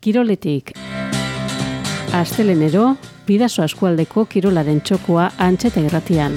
Kiroletik. Astelenero, Bidasoa eskualdeko kirolaren txokoa Antxeta irratian.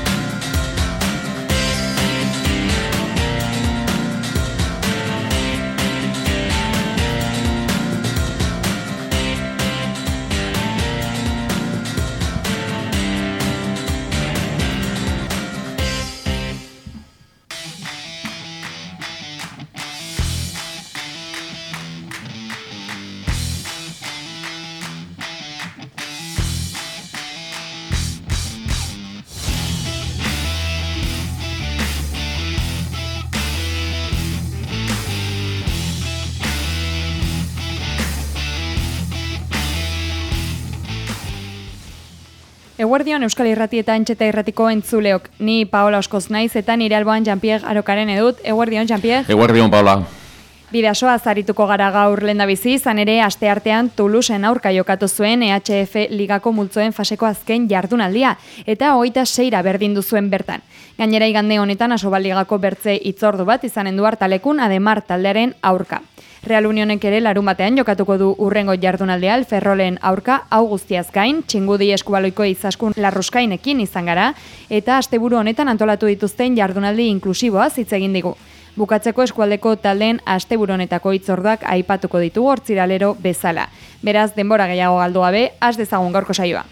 Eguerdion Euskal Irrati eta Antxeta irratiko entzuleok. Ni Paola Oskoz naiz eta nire alboan Jean-Pierre Arokaren edut. Eguerdion, Jean-Pierre? Eguerdion, Paola. Bidasoa zarituko gara gaur lehendabizi, izan ere asteartean Toulouseen aurka jokatu zuen EHF ligako multzoen faseko azken jardunaldia, eta 26 berdindu zuen bertan. Gainera igande honetan Asobaligako bertze hitzordu bat izanen du Hartalekun Ademar taldearen aurka. Real Unionek ere larun batean jokatuko du urrengo jardunaldea Ferrolen aurka, hau guztiaz gain, Txingudi Eskubaloiko Izaskun Larruskainekin izan gara, eta asteburu honetan antolatu dituzten jardunaldi inklusiboaz hitz egin digu. Bukatzeko eskualdeko taldeen asteburu honetako hitzorduak aipatuko ditugu hortziralero bezala. Beraz, denbora gehiago galdu gabe, has dezagun gaurko saioa.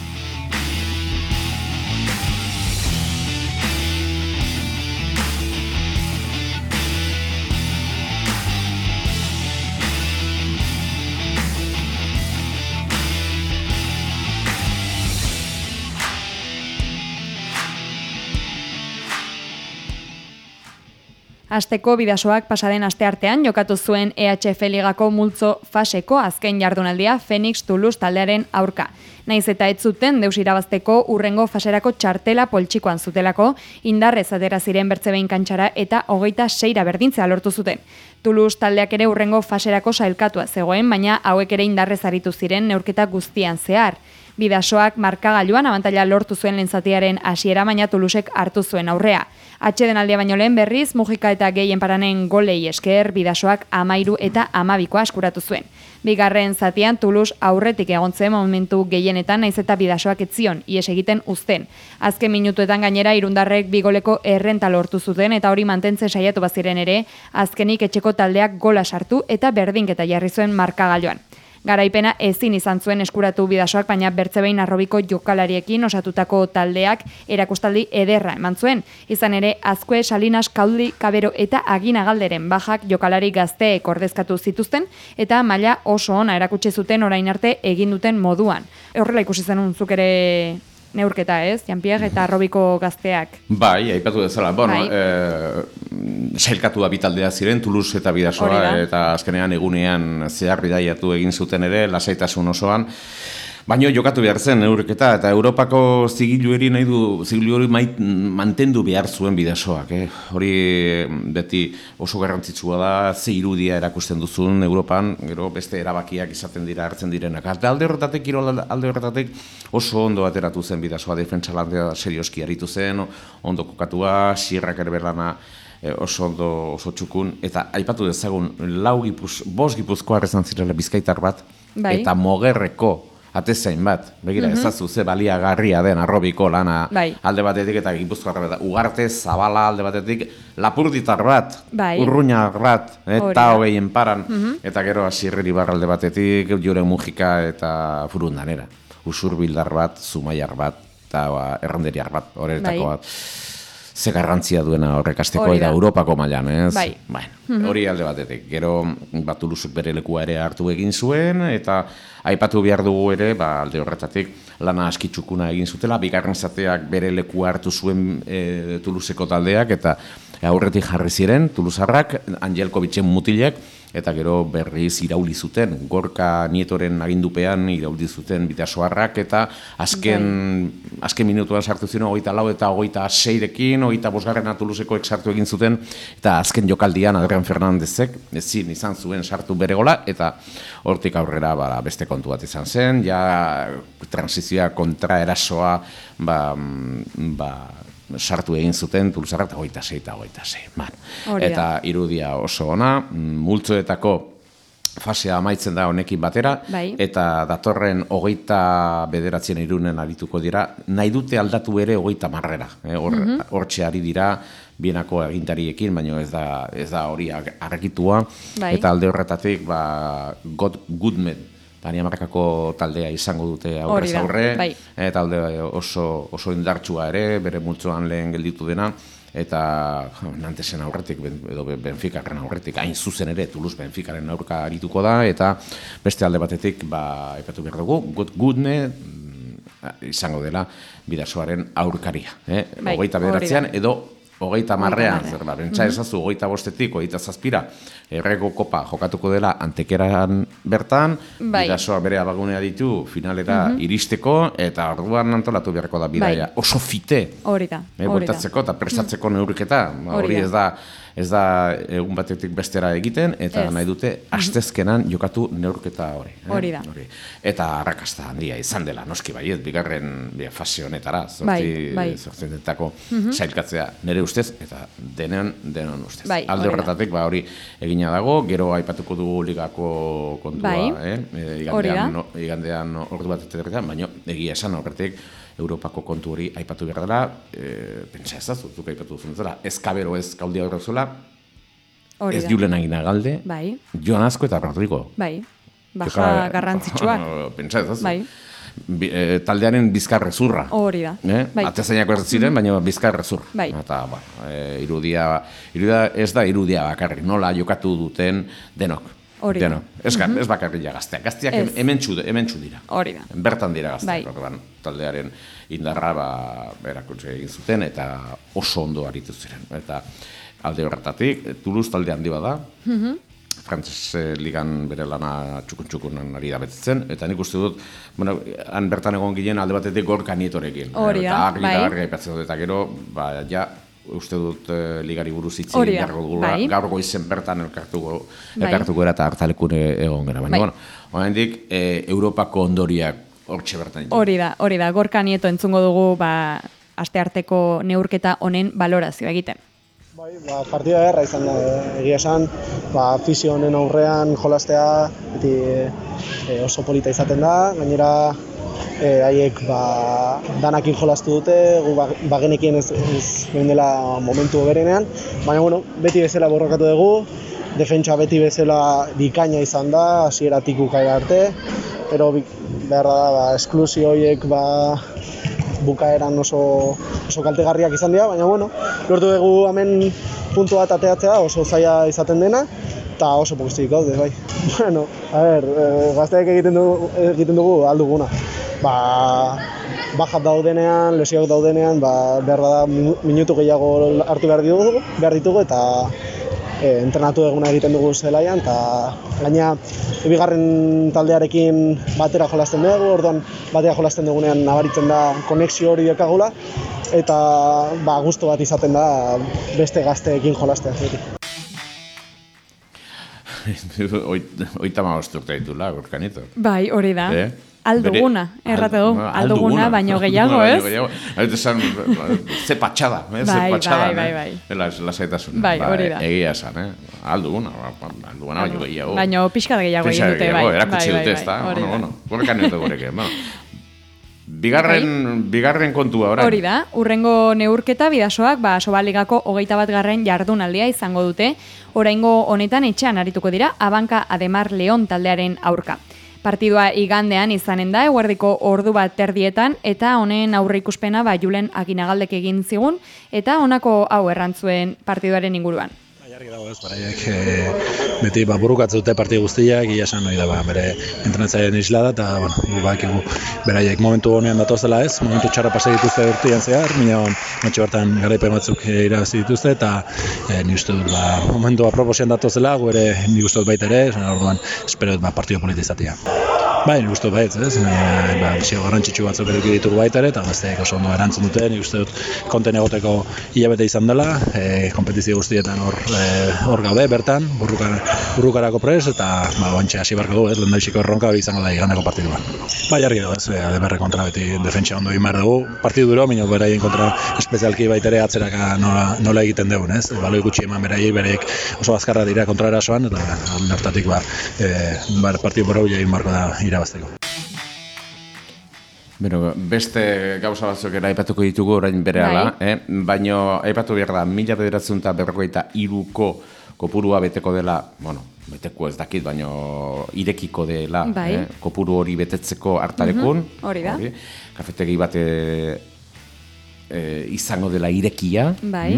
Asteko Bidasoak pasaden asteartean jokatu zuen EHF ligako multzo faseko azken jardunaldia Phoenix Toulouse taldearen aurka. Naiz eta ez zuten deus irabazteko urrengo faserako txartela poltsikoan zutelako, indarrez atera ziren bertzebein kantxara eta 26 berdintzea lortu zuten. Toulouse taldeak ere urrengo faserako sailkatua zegoen, baina hauek ere indarrez aritu ziren neurketa guztian zehar. Bidasoak markagailuan abantaila lortu zuen lehen zatiaren hasiera, baina Toulousek hartu zuen aurrea. Atsedenaldia baino lehen berriz, Mujika eta Gehien Paranen golei esker, Bidasoak 13 eta 12 askuratu zuen. Bigarren zatian Toulouse aurretik egon zen momentu gehienetan, naiz eta Bidasoak ez zion ihes egiten uzten. Azken minutuetan gainera irundarrek bigoleko errenta lortu zuten eta hori mantentzen saiatu baziren ere, azkenik etxeko taldeak gola sartu eta berdinketa jarri zuen markagailuan. Garaipena ezin izan zuen eskuratu Bidasoak, baina bertzebein arrobiko jokalariekin osatutako taldeak erakustaldi ederra eman zuen. Izan ere, Azkue, Salinas, Kaudi, Kabero eta Agina Galderen bajak jokalari gazteek ordezkatu zituzten eta maila oso ona erakutsi zuten orain arte egin duten moduan. Horrela ikusi zenun zuk ere neurketa, ez? Jean-Pierre eta arrobiko gazteak. Bai, aipatu dezala. Bueno, sailkatu da bitaldea ziren, Toulouse eta Bidasoa, eta azkenean egunean zehar bidaiatu egin zuten ere, lasaitasun osoan. Baina jokatu behar zen neurketa, eta Europako zigilu hori mantendu behar zuen Bidasoak. Hori beti oso garrantzitsua da, ze irudia erakusten duzun Europan, gero beste erabakiak izaten dira hartzen direnak. Alde horretatik oso ondo ateratu zen Bidasoa, defentsa landea serioski aritu zen, ondo kokatua, Sierrak ere berlana oso ondo, oso txukun, eta aipatu dezagun, 5 gipuzkoar izan zirela Bizkaitar bat, eta Mogerreko atezain bat, begira ezazu ze baliagarria den arrobiko lana alde batetik eta Gipuzkoar bat, Ugarte, Zabala alde batetik, Lapurditar bat, Urruñar bat, eta Gehien Paran, eta gero Asierreri bar alde batetik, Jure Mujika eta Furundanera, Usurbildar bat, Zumaiar bat, eta Erranderiar bat, horretako bat. Ze garrantzia duena horrek asteko eta Europako mailan, ez? Hori alde batetik. Gero Toulousek bere lekua ere hartu egin zuen, eta aipatu behar dugu ere, alde horretatik, lana askitsukuna egin zutela, bigarren zateak bere lekua hartu zuen Toulouseko taldeak, eta aurretik jarri ziren, Toulousarrak, Angelkovitzen mutilek, eta gero berriz irauli zuten, Gorka Nietoren agindupean irauli zuten Bidasoarrak, eta azken minutuan sartu ziren 24 eta 26rekin, 25 Toulousekoek sartu egin zuten, eta azken jokaldian Adrian Fernandezek ezin izan zuen sartu bere gola, eta hortik aurrera beste kontu bat izan zen, ja transizioa kontra erasoa sartu egin zuten Toulousarrak 26 eta 26. Eta irudia oso ona, multzoetako fasea amaitzen da honekin batera, eta datorren 29 Irunen arituko dira, nahi dute aldatu ere 30. Hortxe ari dira, bienako agintariekin, baina ez da hori argitua, eta alde horretatik, God Goodman, Danimarkako taldea izango dute aurrez aurre, eta alde oso indartsua ere, bere multzoan lehen gelditu dena, eta Nantesen aurretik, edo Benficaren aurretik, hain zuzen ere, Toulouse Benficaren aurka arituko da, eta beste alde batetik, aipatu behar dugu, God Goodman izango dela Bidasoaren aurkaria. 29 edo 30, zer bentsa ezazu 25-etik, 27 errego kopa jokatuko dela Antekeran bertan, Bidasoa bere abagunea ditu finalera iristeko, eta orduan antolatu beharko da bidaia. Oso fite, bortatzeko eta prestatzeko neurketa, hori ez da egun batetik bestera egiten, eta nahi dute astezkenan jokatu neurketa hori. Hori da. Eta arrakasta handia izan dela, noski baiet, bigarren fase honetara, zortzendetako sailkatzea nire ustez, eta denon ustez. Alde horretatik, hori egina dago, gero aipatuko dugu ligako kontua, igandean ordu bat etetan, baina egia esan horretik, Europako kontu hori aipatu behar dela, pentsa ez da, zuk aipatu zuzera, ez kabero ez kaudia horrezula, ez Julen Aginagalde, Joan Azko eta Rodrigo. Baja garrantzitsuak. Pentsa ez da, taldearen bizkarrezurra. Hori da. Atezainako ez ziren, baina bizkarrezurra. Eta irudia ez da irudia bakarrik, nola jokatu duten denok. Ez bakarria gazteak. Gazteak hementsu dira. Bertan dira gazteak. Taldearen indarra erakutsi egin zuten eta oso ondo aritu ziren. Eta alde horretatik, Toulouse talde handi bada, Frantses ligan bere lana txukun-txukunan ari da betetzen, eta nik uste dut, han bertan egon ginen alde batetik Gorka Nietorekin. Eta argi aipatzen dut, eta gero, uste dut ligari buruz itzin jarro dugula, gaur goizen bertan elkartuko era eta hartalekun egon gara. Baina, oraindik Europako ondoriak hortxe bertan. Hori da, Gorka Nieto entzungo dugu astearteko neurketa honen balorazio egiten. Partida erra izan da, egia esan, afizio honen aurrean jolastea oso polita izaten da, gainera haiek danakin jolastu dute, gu bagenekien ez dela momentu berenean, baina beti bezala borrokatu dugu, defentsa beti bezala bikaina izan da, hasieratik bukaera arte, pero behar da esklusio horiek bukaeran oso kaltegarriak izan dira, baina lortu dugu hemen puntu bat ateatzea oso zaila izaten dena, eta oso pokustik gaude, bai. Gazteak egiten dugu alduguna. Bajat daudenean, lesioak daudenean, behar da minutu gehiago hartu behar ditugu, eta entrenatu eguna egiten dugu zelaian, eta gaina bigarren taldearekin batera jolasten dugu, orduan batera jolasten dugunean nabaritzen da konexio hori dekagula, eta gustu bat izaten da beste gazteekin jolastea. 35 urte ditula, Gorka Nieto. Bai, hori da. Alduguna, errate du. Alduguna, baino gehiago, ez? Esan, ze patxada. Bai. Lasaitasun. Bai, hori da. Egia esan, Alduguna baino gehiago. Baino pixkat gehiago egin dute, bai. Erakutsi dute, ez da? Gorka Nieto goreke, Bigarren kontua orain. Hori da, urrengo neurketa Bidasoak Sobaligako 21. jardunaldia izango dute. Oraingo honetan etxean arituko dira Abanka Ademar Leon taldearen aurka. Partidua igandean izanen da, eguerdiko ordu bat terdietan, eta honen aurreikuspena Julen Aginagaldek egin zigun, eta honako hau errantzuen partiduaren inguruan. Argi dago ez, baraiek beti burukatze dute parti guztiak, ia esan hori da bere entrenatzaileen isla da, eta bakigu beraiek momentu honean datozela ez, momentu txarra pasa dituzte urtean zehar, mina matxe bertan garaipen batzuk irabazi dituzte, eta ni uste dut momentu aproposean datozela, gu ere ni uste dut baita ere, orduan espero dut partido polita izatea. Bai, nik uste baitz, ez? Bizio garrantzitsu batzuk eduki ditugu baita ere, eta gazteek oso ondo erantzun dute, nik uste dut konten egoteko hilabete izan dela, kompetizio guztietan hor gaude, bertan, burrukarako prest, eta oantxe hasi barko dugu, lehendabiziko erronka hori izango da igandeko partiduan. Bai, argi dugu, ez? Ademarre kontra beti defentsa ondo egin behar dugu, partidu duro, minok beraien kontra espezialki baita ere atzeraka nola egiten dugun, ez? Baloi gutxi eman beraiek oso azkarra dira kontraerasoan, eta hartatik partidu bora huile egin barko da irabazteko. Beste gauza batzuk ere aipatuko ditugu orain berehala, baina aipatu behar da 1943ko kopurua beteko dela, beteko ez dakit, baina irekiko dela kopuru hori betetzeko hartalekun. Hori da. Kafetegi bat izango dela irekia.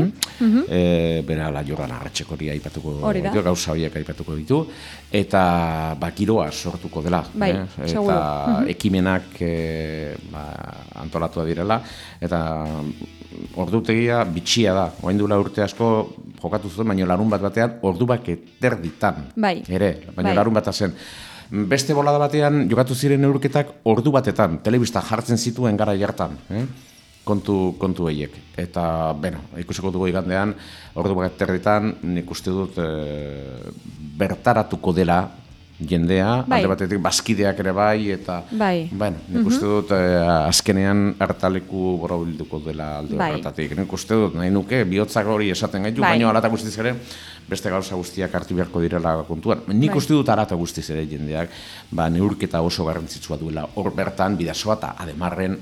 Berehala Jordan Arratxekori aipatuko ditu, gauza horiek aipatuko ditu, eta giroa sortuko dela. Eta ekimenak antolatua direla, eta ordutegia bitxia da. Orain dela urte asko jokatu zuen, baina larun batean orduak eterditan. Ere, baina larun bata zen. Beste bolada batean jokatu ziren neurketak ordu batetan, telebista jartzen zituen gara jartan. Kontu horiek. Eta, ikusiko dugu igandean, ordu bat eterditan, nik uste dut bertaratuko dela jendea, alde batetik bazkideak ere bai, eta, nik uste dut azkenean hartaleku bora bilduko dela alde horretatik. Nik uste dut, nahi nuke, bihotzak hori esaten gaitu, baina alata guztiz ere, beste gauza guztiak hartu beharko direla kontuan. Nik uste dut alata guztiz ere jendeak, neurketa oso garrantzitsua duela hor bertan, Bidasoa eta Ademarren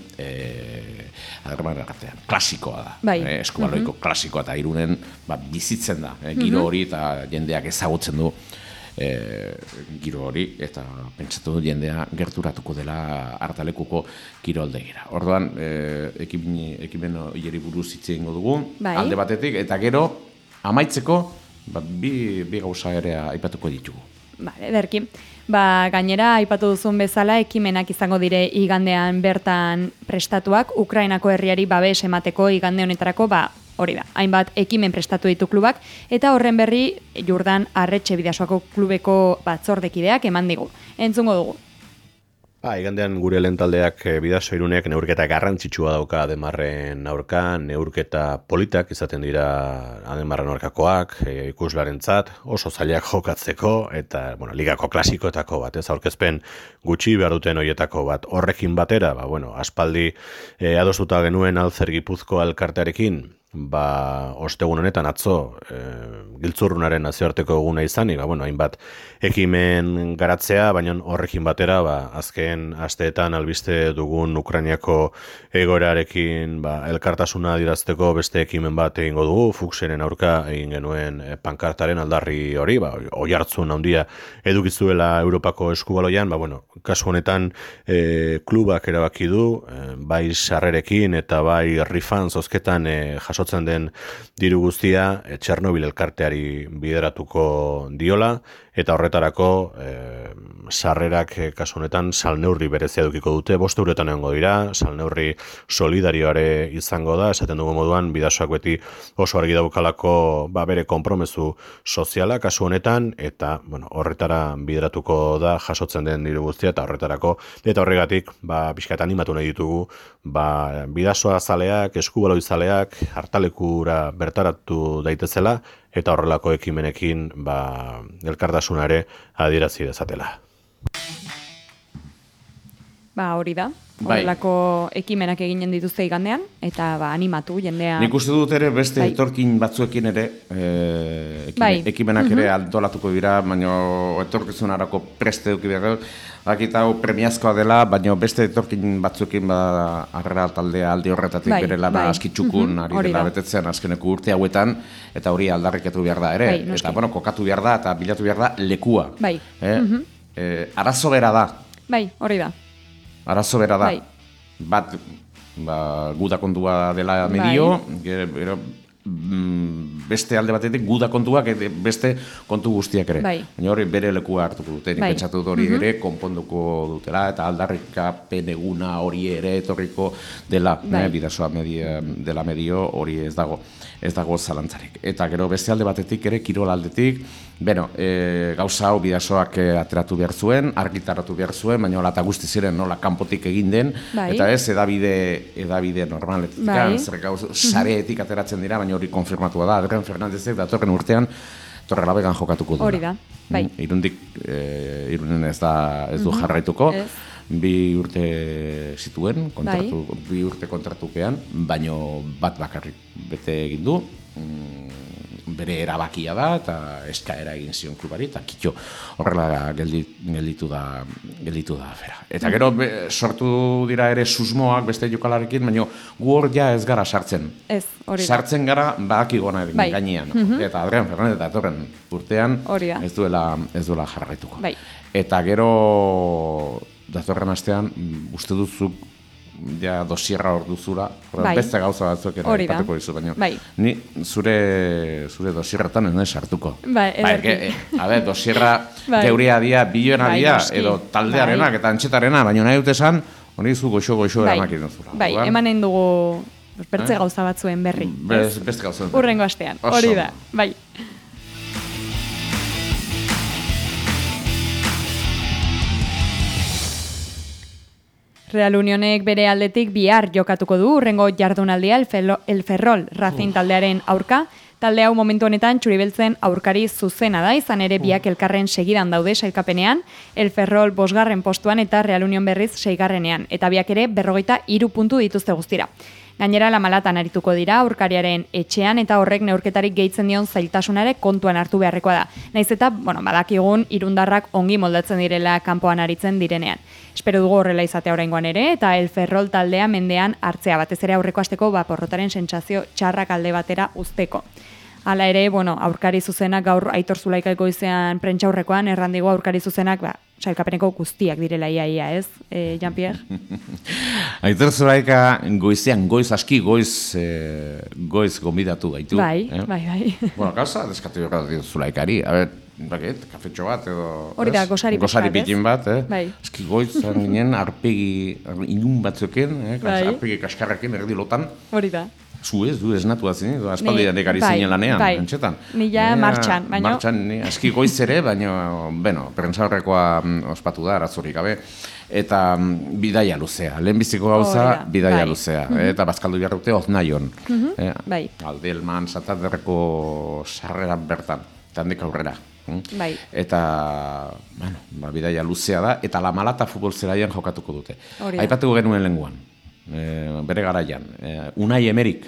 artean. Klasikoa da. Eskubaloiko klasikoa eta Irunen bizitzen da. Giro hori eta jendeak ezagutzen du giro hori, eta pentsatu du jendea gerturatuko dela hartalekuko kiroldegira. Orduan, ekimen hileri buruz hitz egingo dugu, alde batetik, eta gero, amaitzeko, bi gauza ere aipatuko ditugu. Ederki. Gainera, aipatu duzun bezala, ekimenak izango dire igandean bertan prestatuak, Ukrainako herriari babes emateko igande honetarako, hori da, hainbat ekimen prestatu ditu klubak, eta horren berri Jordan Arretxe Bidasoako klubeko batzordekideak eman digu. Entzungo dugu. Igandean gure lehen taldeak Bidaso Irunek neurketa garrantzitsua dauka Ademarren aurka, neurketa politak izaten dira Ademarren aurkakoak, ikuslarentzat, oso zailak jokatzeko, eta ligako klasikoetako bat, aurkezpen gutxi behar duten horietako bat. Horrekin batera, aspaldi adostuta genuen Alzer Gipuzkoa elkartearekin, ostegun honetan atzo Giltzurrunaren nazioarteko eguna izanik, hainbat ekimen garatzea, baina horrekin batera, azken asteetan albiste dugun Ukrainiako egoerarekin elkartasuna adirazteko beste ekimen bat egingo dugu, Fuchsenen aurka egin genuen pankartaren aldarri hori, oihartzun handia edukizuela Europako eskubaloian, kasu honetan klubak erabaki du, bai sarrerekin eta bai rifan zozketan jasotzen den diru guztia Txernobil elkarteari bideratuko diola, eta horretarako sarrerak kasu honetan salneurri berezia edukiko dute, 5 eurotan egongo dira, salneurri solidarioare izango da, esaten dugu moduan, Bidasoak beti oso argi daukalako bere konpromezu soziala kasu honetan, eta horretara bideratuko da jasotzen den diru guztia, eta horregatik pixkat animatu nahi ditugu Bidasoa zaleak, eskubaloi zaleak, hartalekura bertaratu daitezela, eta horrelako ekimenekin elkartasuna ere adierazi dezatela. Hori da, horrelako ekimenak eginen dituzte igandean, eta animatu jendea. Nik uste dut ere beste etorkin batzuekin ere, ekimenak ere antolatuko dira, baina etorkizunarako preste eduki behar. Eta premiazkoa dela, baina beste etorkin batzuekin arrera taldea alde horretatik bere lana askitxukun ari dela betetzen azkeneko urte hauetan, eta hori aldarrikatu behar da ere. Eta kokatu behar da eta bilatu behar da lekua. Arazo bera da. Hori da. Arazo bera da. Bat, guda kontua dela medio, beste alde batetik guda kontuak, beste kontu guztiak ere. Bai. Baina hori bere lekua hartuko dute, nik pentsatu dut hori ere konponduko dutela, eta aldarrikapen eguna hori ere etorriko dela, bidasoa dela medio hori ez dago zalantzarik. Eta gero beste alde batetik ere, kirol aldetik, gauza hau bidasoak ateratu behar zuen, argitaratu behar zuen, baina hola eta guzti ziren nola kanpotik egin den, eta ez edabide normaletik, zer gauza, sareetik ateratzen dira, baina hori konfirmatua da, Adrián Fernándezek datorren urtean Torrelavega jokatuko du. Hori da, bai. Irunen ez du jarraituko, 2 urte zituen, bi urte kontratupean, baino bat bakarrik bete egin du, bere erabakia da, eta eskaera egin zion klubari, eta kitxo horrela gelditu da afera. Eta gero sortu dira ere susmoak beste jokalarekin, baina gu hor ja ez gara sartzen. Ez, hori da. Sartzen gara badakigona gainean. Eta Adrián Fernández datorren urtean ez duela jarraituko. Eta gero datorren astean, uste duzuk ja dosierra hor duzura, beste gauza batzuk ere aipatuko dizu, baina ni zure dosierretan ez nahi sartuko. Dosierra geurea dia, biloena dia, edo taldearenak eta antxetarena, baina nahi dut esan, hori zu goxo eramakin duzura. Bai, emanen dugu bertze gauza batzuen berri. Beste gauza berri. Urrengo astean, hori da, bai. Real Unionek bere aldetik bihar jokatuko du urrengo jardunaldia El Ferrol Racing taldearen aurka. Talde hau momentu honetan txuribeltzen aurkari zuzena da, izan ere biak elkarren segidan daude sailkapenean, El Ferrol 5. postuan eta Real Union berriz 6. eta biak ere 43 puntu dituzte guztira. Gainera Lamalatan arituko dira aurkariaren etxean eta horrek neurketarik gehitzen dion zailtasunare kontuan hartu beharrekoa da. Naiz eta, badakigun irundarrak ongi moldatzen direla kanpoan aritzen direnean. Espero dugu horrela izatea oraingoan ere, eta El Ferrol taldea mendean hartzea, batez ere aurreko asteko porrotaren sentsazio txarrak alde batera uzteko. Hala ere, aurkari zuzenak gaur Aitor Zulaika goizean prentsaurrekoan errandigo aurkari zuzenak, sailkapeneko guztiak direla ia, ez, Jean-Pierre? Aitor Zulaika goizean, goiz gombidatu gaitu. Bai. Gauza, deskatu jorra Zulaikari, kafetxo bat edo... Hori da, gosari pitin bat, eski goizan ginen arpegi inun batzuken, arpegi kaskarrakin erdi lotan. Hori da. Zu ez, du esnatu atzin, aspaldian dekari zinen lanean, entxetan. Nila martxan, baina... Martxan, aski goiz ere, baina, prentsaurrekoa ospatu da, arazorik gabe, eta bidaia luzea, lehenbiziko gauza, bidaia luzea, eta bazkaldu behar dute Oznaion. Aldelman, Santanderreko sarreran bertan, eta handik aurrera. Eta, bidaia luzea da, eta Lamalata futbol zelaian jokatuko dute. Aipatuko genuen lenguan. Bere garaian, Unai Emerik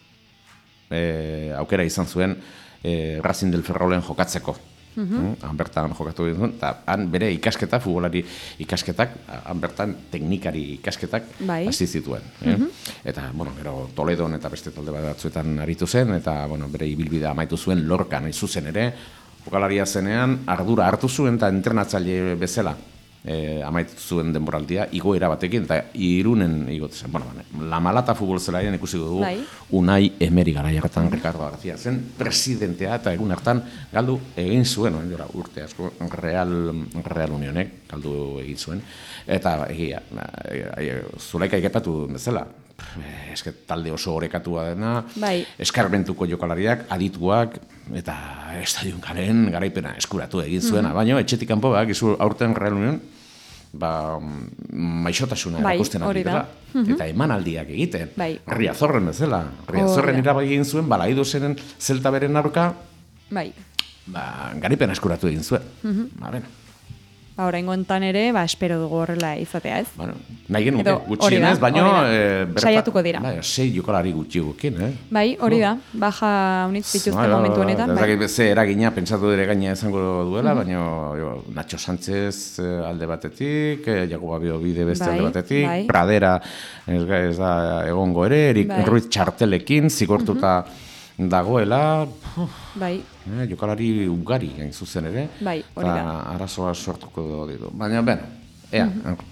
aukera izan zuen Racing del Ferrolen jokatzeko. Han bertan jokatu duen, eta han bere ikasketa, futbolari ikasketak, han bertan teknikari ikasketak hasi zituen. Eta, gero Toledon eta beste talde batzuetan aritu zen, eta bere ibilbidea amaitu zuen Lorcan, zuzen ere, jokalaria zenean, ardura hartu zuen eta entrenatzaile bezala. Amaitu zuen denboraldia, igoera batekin, eta Irunen igotzen. Lamalata futbol zelaien ikusi dugu Unai Emerik gara jarretan Ricardo García zen presidentea, eta egun hartan galdu egin zuen, urte asko Real Unionek galdu egin zuen, eta egia, Zulaika ikepatu bezala, talde oso orekatua dena, eskarmentuko jokalariak, adituak, eta estadion garen garaipena eskuratu egin zuena, baina etxetik kanpo aurten Real Union maixotasuna erakusten dira, eta emanaldiak egiten, Riazorren bezala, Riazorren irabai egin zuen, Balaido zenen zelta beren aurka, garaipena eskuratu egin zuen. Oraingo hontan ere, espero dugu horrela izatea, ez? Nahi genuke, gutxienez, baina... Saiatuko dira. 6 jokalari gutxi gukin, Bai, hori da, baja unitz dituzte momentu honetan. Ze eragina, pentsatu dire gaina izango duela, baina Nacho Sánchez alde batetik, Jakoba Biobide beste alde batetik, Pradera ez da egongo ere, Erik Ruiz Txartelekin, zigortuta dagoela, jokalari ugari gain zuzen ere, eta arazoa sortuko ditu. Baina,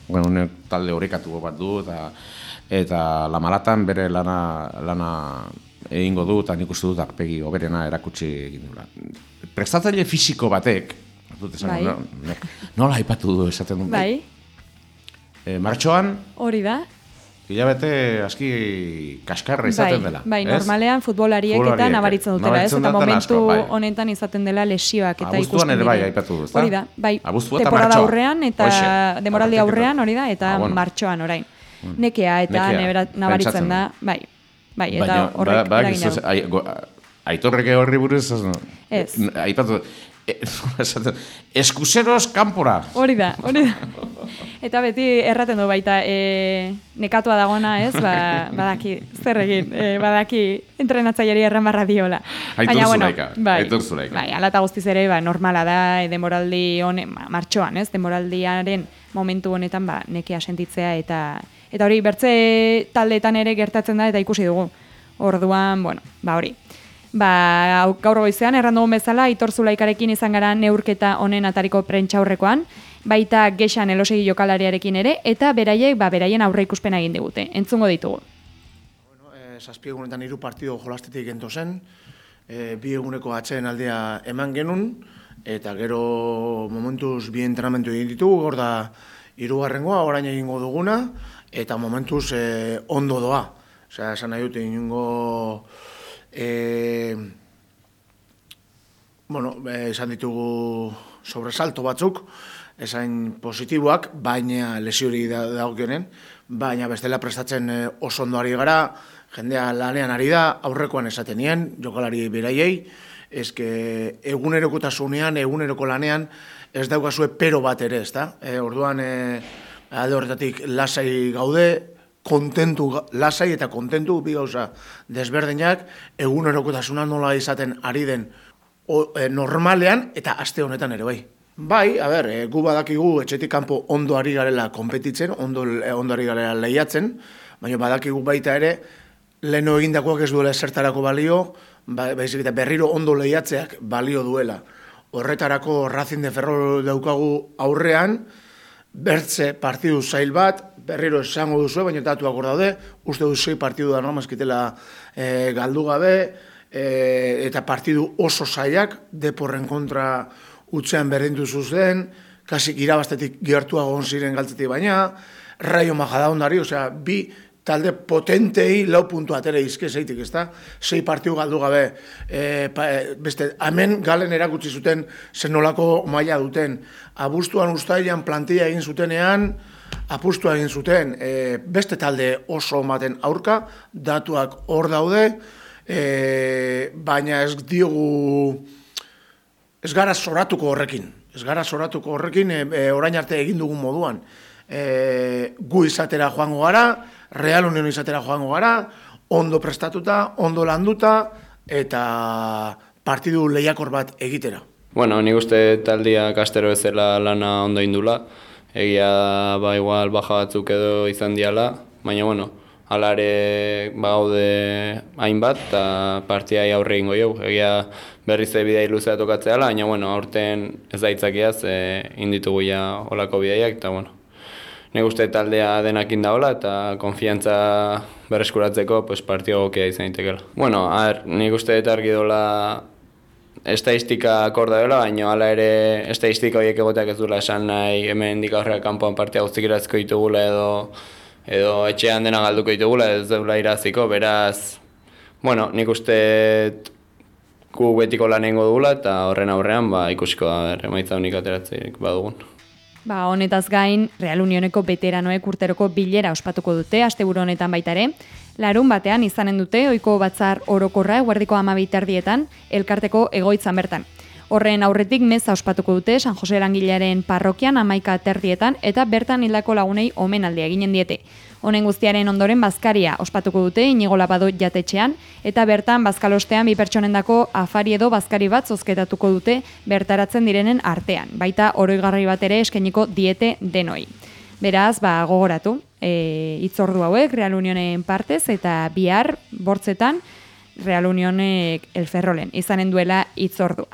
talde horekatu bat du, eta Lamalatan bere lana egingo du, eta nik uste dut arpegi hoberena erakutsi egin dula. Prestatzaile fisiko batek, nola aipatu du esaten du? Bai. Martxoan, hori da. hilabete aski kaskarra izaten dela. Bai, normalean futbolariek eta nabaritzen dutela, ez? Eta momentu honetan izaten dela lesioak eta ikusten dira. Abuztuan ere bai aipatu du, hori da, bai. Temporada aurrean eta demoraldi aurrean hori da, eta martxoan orain. Nekea eta nabaritzen da, bai. Bai, eta horrek eragina du. Aitorreke horri buruz, ez. Aipatu, eskuseros kanpora. Hori da. Eta beti erraten du baita, nekatua dagona, ez? Badaki, zer egin, badaki entrenatzaileari erran barra diola. Aitor zulaika. Bai, alata guztiz ere, normala da, demoraldi honen, martxoan, ez? Demoraldiaren momentu honetan, nekea sentitzea, eta hori, bertze taldeetan ere gertatzen da, eta ikusi dugu. Orduan, hori. Gaur goizean, erran dugun bezala, Aitor Zulaikarekin izan gara neurketa honen atariko prentxaurrekoan, baita Gexan Elosegi jokalariarekin ere, eta beraiek beraien aurre ikuspena egin digute. Entzungo ditugu. Zazpi egunetan 3 partido jolastetik ento zen, 2 eguneko atzeen aldea eman genuen, eta gero momentuz 2 entrenamentu egin ditugu, hor da 3. orain egingo duguna, eta momentuz ondo doa. Osea, esan nahi dute inungo esan ditugu sobresalto batzuk, esain positiboak, baina lesiori dagokionen, baina bestela prestatzen oso ondo ari gara, jendea lanean ari da, aurrekoan esaten nien, jokalari beraiei, eske egunerokotasunean, eguneroko lanean, ez daukazue pero bat ere, ezta? Orduan, alde horretatik lasai gaude, lasai eta kontentu, bi gauza desberdinak, egunerokotasuna nola izaten ari den normalean eta aste honetan ere bai. Bai, gu badakigu etxetik kanpo ondo ari garela konpetitzen, ondo ari garela lehiatzen, baina badakigu baita ere, leheno egindakoak ez duela esertarako balio, baizik eta berriro ondo lehiatzeak balio duela. Horretarako Racing de Ferrol daukagu aurrean, bertze partidu zail bat, berriro esango duzu, baina datuak hor daude, uste du 6 partidu da normazkitela galdu gabe, eta partidu oso zailak, Deporren kontra utzean berdintu zuzen, kasik irabaztetik gertuago ziren galtzetik baina, Raio Majadahondari, osea, 2 talde potentei 4 puntu atera izkezeitik, ezta? 6 partidu galdu gabe, hemen galen erakutsi zuten zenolako maila duten. Abuztuan ustailan plantilla egin zutenean, apustua egin zuten, beste talde oso maten aurka, datuak hor daude, baina ez gara zoratuko horrekin. Orain arte egin dugun moduan. Gu izatera joango gara, Real Union izatera joango gara, ondo prestatuta, ondo landuta, eta partidu lehiakor bat egitera. Bueno, nik uste taldia kastero ezela lana ondo indula, egia igual baja batzuk edo izan diala, baina hala ere gaude hainbat, eta partiai aurre ingo jau, egia berriz bidei luzea tokatzea, baina aurten ez da itzakiaz, inditugu ja olako bideiak, eta nik uste taldea denakin daola eta konfiantza berreskuratzeko partio gokia izan itekela. Nik uste argi dola estadistika akorda dela, baina hala ere estadistika horiek egoteak ez duela esan nahi hemen indik aurrera kanpoan partia guztik irazko ditugula edo etxean dena galduko ditugula ez dela iraziko, beraz, nik uste gu betiko lan egingo dugula eta horren aurrean ikusiko da emaitza honik ateratzeik badugun. Honetaz gain, Real Unioneko veteranoek urteroko bilera ospatuko dute, asteburu honetan baita ere. Larun batean izanen dute, ohiko batzar orokorra eguerdiko 12:00 elkarteko egoitzan bertan. Horren aurretik meza ospatuko dute San Jose Langilearen parrokian 11:30 eta bertan hildako lagunei omenaldia eginen diete. Honen guztiaren ondoren bazkaria ospatuko dute Inigo Lapado jatetxean eta bertan bazkalostean 2 pertsonendako afari edo bazkari bat zozketatuko dute bertaratzen direnen artean. Baita oroigarri bat ere eskainiko diete denoi. Beraz, gogoratu, hitzordu hauek Real Unionen partez eta bihar bortzetan Real Unionek El Ferrolen izanen duela hitzordua.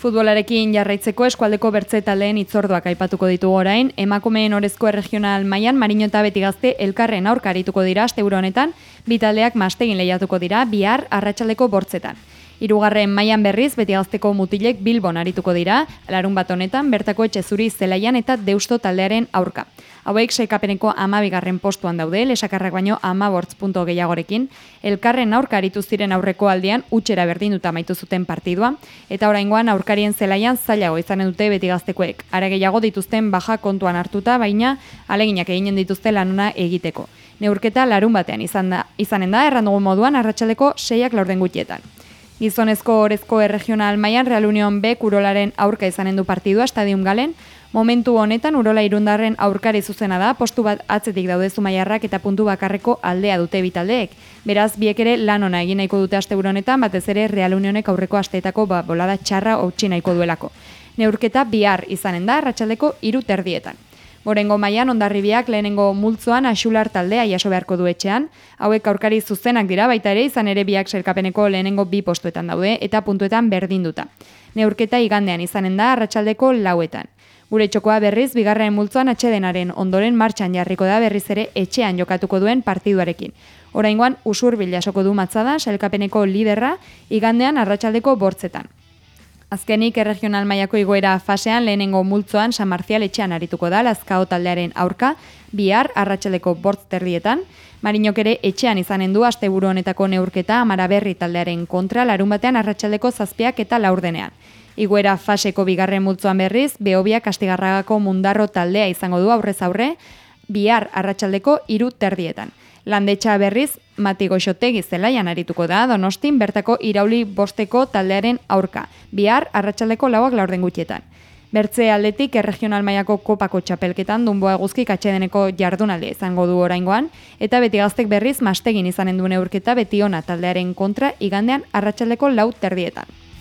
Futbolarekin jarraitzeko eskualdeko bertze taldeen hitzorduak aipatuko ditugu orain, emakumeen orezko erregional mailan Mariño eta Beti Gazte elkarren aurka arituko dira asteburu honetan, bi taldeak mastegin lehiatuko dira bihar arratsaldeko bortzetan. Hirugarren mailan berriz Beti Gazteko mutilek Bilbon arituko dira, larunbat honetan bertako Etxezuri zelaian eta Deusto taldearen aurka. Hauek sailkapeneko 12. postuan daude, lesakarrak baino 15 puntu gehiagorekin, elkarren aurka aritu ziren aurreko aldian utxera berdinduta amaitu zuten partidua, eta oraingoan aurkarien zelaian zailago izanen dute Beti Gaztekoek. Are gehiago dituzten baja kontuan hartuta, baina aleginak eginen dituzte lanona egiteko. Neurketa larunbatean izanen da errandugun moduan arratsaldeko 6:00 Gizonezko orezko erregional mailan Real Union B Urolaren aurka izanen du partidua Stadium Galen. Momentu honetan Urola Irundarren aurkari zuzena da, postu bat atzetik daude Zumaiarrak eta puntu bakarreko aldea dute bi taldeek. Beraz, biek ere lan ona egin nahiko dute asteburu honetan, batez ere Real Unionek aurreko asteetako bolada txarra hautsi nahiko duelako. Neurketa bihar izanen da arratsaldeko 3:30. Gorengo mailan Hondarribiak lehenengo multzoan Axular taldea jaso beharko du etxean. Hauek aurkari zuzenak dira baita ere, izan ere biak sailkapeneko lehenengo 2 postuetan daude eta puntuetan berdinduta. Neurketa igandean izanen da arratsaldeko 4:00. Gure txokoa berriz bigarren multzoan atsedenaren ondoren martxan jarriko da berriz ere etxean jokatuko duen partiduarekin. Oraingoan Usurbil jasoko du Matzada sailkapeneko liderra igandean arratsaldeko bortzetan. Azkenik erregional mailako igoera fasean lehenengo multzoan San Marcial etxean arituko da Lazkao taldearen aurka, bihar arratsaldeko 4:30. Mariñok ere etxean izanen du asteburu honetako neurketa Amaraberri taldearen kontra larunbatean arratsaldeko 7:00 eta 4:00. Igoera faseko bigarren multzoan berriz, Behobiak Astigarragako Mundarro taldea izango du aurrez aurre, bihar arratsaldeko 3:30. Landetxa berriz, Mati Goixotegi zelaian arituko da, Donostin bertako Irauli bosteko taldearen aurka, bihar arratsaldeko 4:00. Bertze aldetik erregional mailako kopako txapelketan Dunboa Eguzkik atsedeneko jardunaldia izango du oraingoan, eta Beti Gaztek berriz mastegin izanen du neurketa Betiona taldearen kontra igandean arratsaldeko 4:30.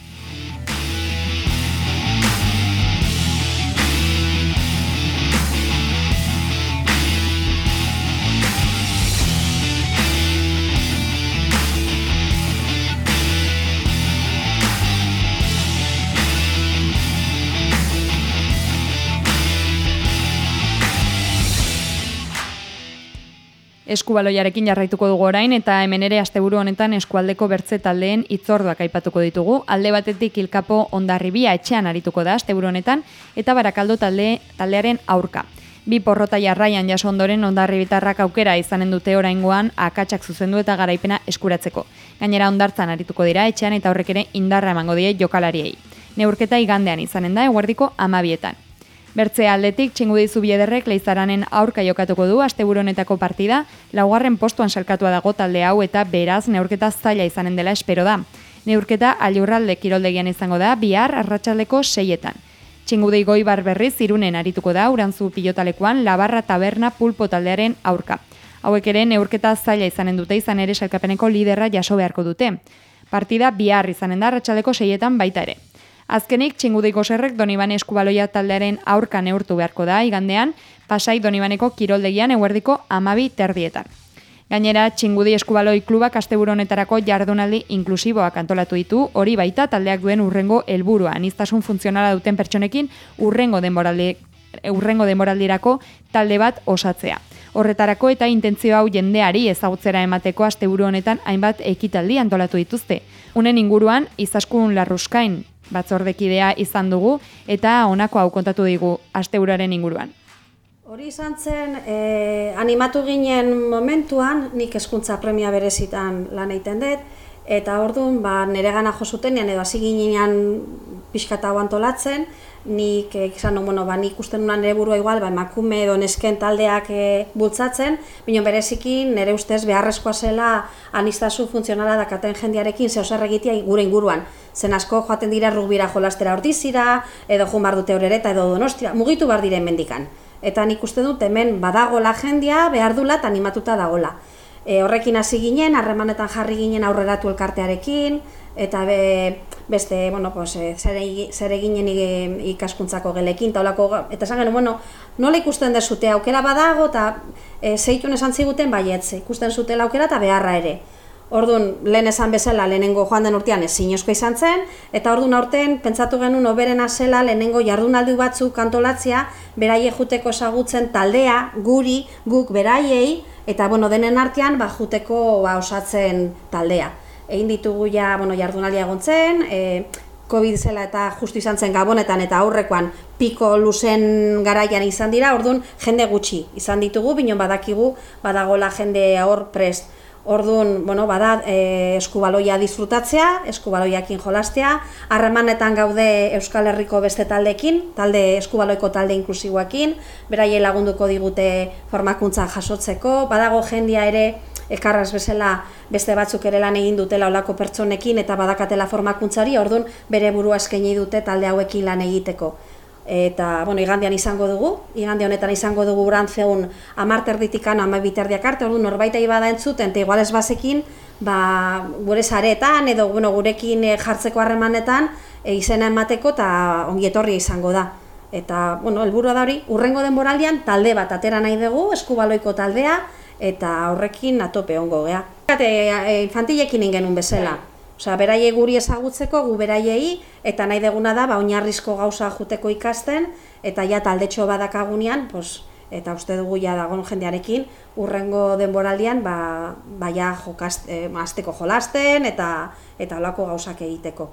Eskubaloiarekin jarraituko dugu orain eta hemen ere asteburu honetan eskualdeko bertze taldeen hitzorduak aipatuko ditugu. Alde batetik Ilkapo Hondarribia etxean arituko da asteburu honetan eta Barakaldo taldearen aurka. Bi porrota jarraian jaso ondoren Hondarribitarrak aukera izanen dute oraingoan akatsak zuzendu eta garaipena eskuratzeko. Gainera Hondartzan arituko dira etxean eta horrek ere indarra emango die jokalariei. Neurketa igandean izanen da eguerdiko 12:00. Bertze aldetik Txingudi Zubiederrek Leizaranen aurka jokatuko du asteburu honetako partida, 4. postuan salkatua dago talde hau eta beraz neurketa zaila izanen dela espero da. Neurketa Alliurralde kiroldegian izango da bihar arratsaldeko 6:00. Txingudi Goibar berriz Irunen arituko da Urantzu pilotalekuan Labarra Taberna Pulpo taldearen aurka. Hauek ere neurketa zaila izanen dute, izan ere sailkapeneko liderra jaso beharko dute. Partida bihar izanen da arratsaldeko 6:00 baita ere. Azkenik, Txingudi Goserrek Donibane Eskubaloia taldearen aurka neurtu beharko da, igandean, Pasai Donibaneko kiroldegian eguerdiko 12:30. Gainera, Txingudi Eskubaloi klubak asteburu honetarako jardunaldi inklusiboak antolatu ditu, hori baita taldeak duen urrengo helburua, aniztasun funtzionala duten pertsonekin urrengo denboraldirako talde bat osatzea. Horretarako eta intentzio hau jendeari ezagutzera emateko asteburu honetan hainbat ekitaldi antolatu dituzte. Unen inguruan, Izaskun Larruskain batzordekidea izan dugu eta honako hau kontatu digu asteburaren inguruan. Hori izan zen, animatu ginen momentuan, nik hezkuntza premia berezitan lan egiten dut, eta orduan nire gana jo zutenean edo hasi ginean pixkata hau antolatzen, nik nik uste nuen nire burua igual, emakume edo nesken taldeak bultzatzen, bino berezikin nire ustez beharrezkoa zela aniztasun funtzionala dakaten jendearekin zehozer egitea gure inguruan. Zen asko joaten dira rugbira jolastera Ordizira, edo joan bar dute Orereta edo Donostira, mugitu bar diren mendikan. Eta nik uste dut hemen badagola jendea, behar dula eta animatuta dagola. Horrekin hasi ginen, harremanetan jarri ginen aurreratu elkartearekin, eta beste, zer eginen ikaskuntzako gelekin, eta esan genuen, nola ikusten dezute aukera badago, eta zeitun esan ziguten baietze, ikusten zutela aukera eta beharra ere. Orduan, lehen esan bezala, lehenengo joan den urtean ezinezkoa izan zen, eta orduan aurten pentsatu genuen oberena zela lehenengo jardunaldi batzuk antolatzea, beraie juteko ezagutzen taldea, guk beraiei, eta denen artean juteko osatzen taldea. Egin ditugu jardunaldia egon zen, COVID zela eta justu izan zen Gabonetan eta aurrekoan piko luzen garaian izan dira, orduan jende gutxi izan ditugu, binon badakigu badagola jende hor prest. Orduan, bada eskubaloia disfrutatzea, eskubaloiakin jolastea, harremanetan gaude Euskal Herriko beste taldeekin, eskubaloiko talde inklusiboekin, beraie lagunduko digute formakuntza jasotzeko, badago jendia ere ekarraz bezala beste batzuk ere lan egin dutela olako pertsonekin eta badakatela formakuntzari, orduan bere burua eskaini dute talde hauekin lan egiteko. Eta, igande honetan izango dugu urantzeun 10:00 12:00 arte, orduan norbaitai bada entzuten, eta igual ez bazekin, gure saretan edo gurekin jartzeko harremanetan izena emateko eta ongi etorri izango da. Eta, helburua da hori, hurrengo denboraldian talde bat atera nahi dugu, eskubaloiko taldea, eta horrekin atope ongo gea. Infantilekin ingenun bezala. Beraiei guri ezagutzeko, gu beraiei, eta nahi deguna da, oinarrizko gauza juteko ikasten, eta ja taldetxo badakagunean, eta uste dugu ja dagoen jendearekin, hurrengo denboraldian, ja azteko jolasten, eta olako gauzak egiteko.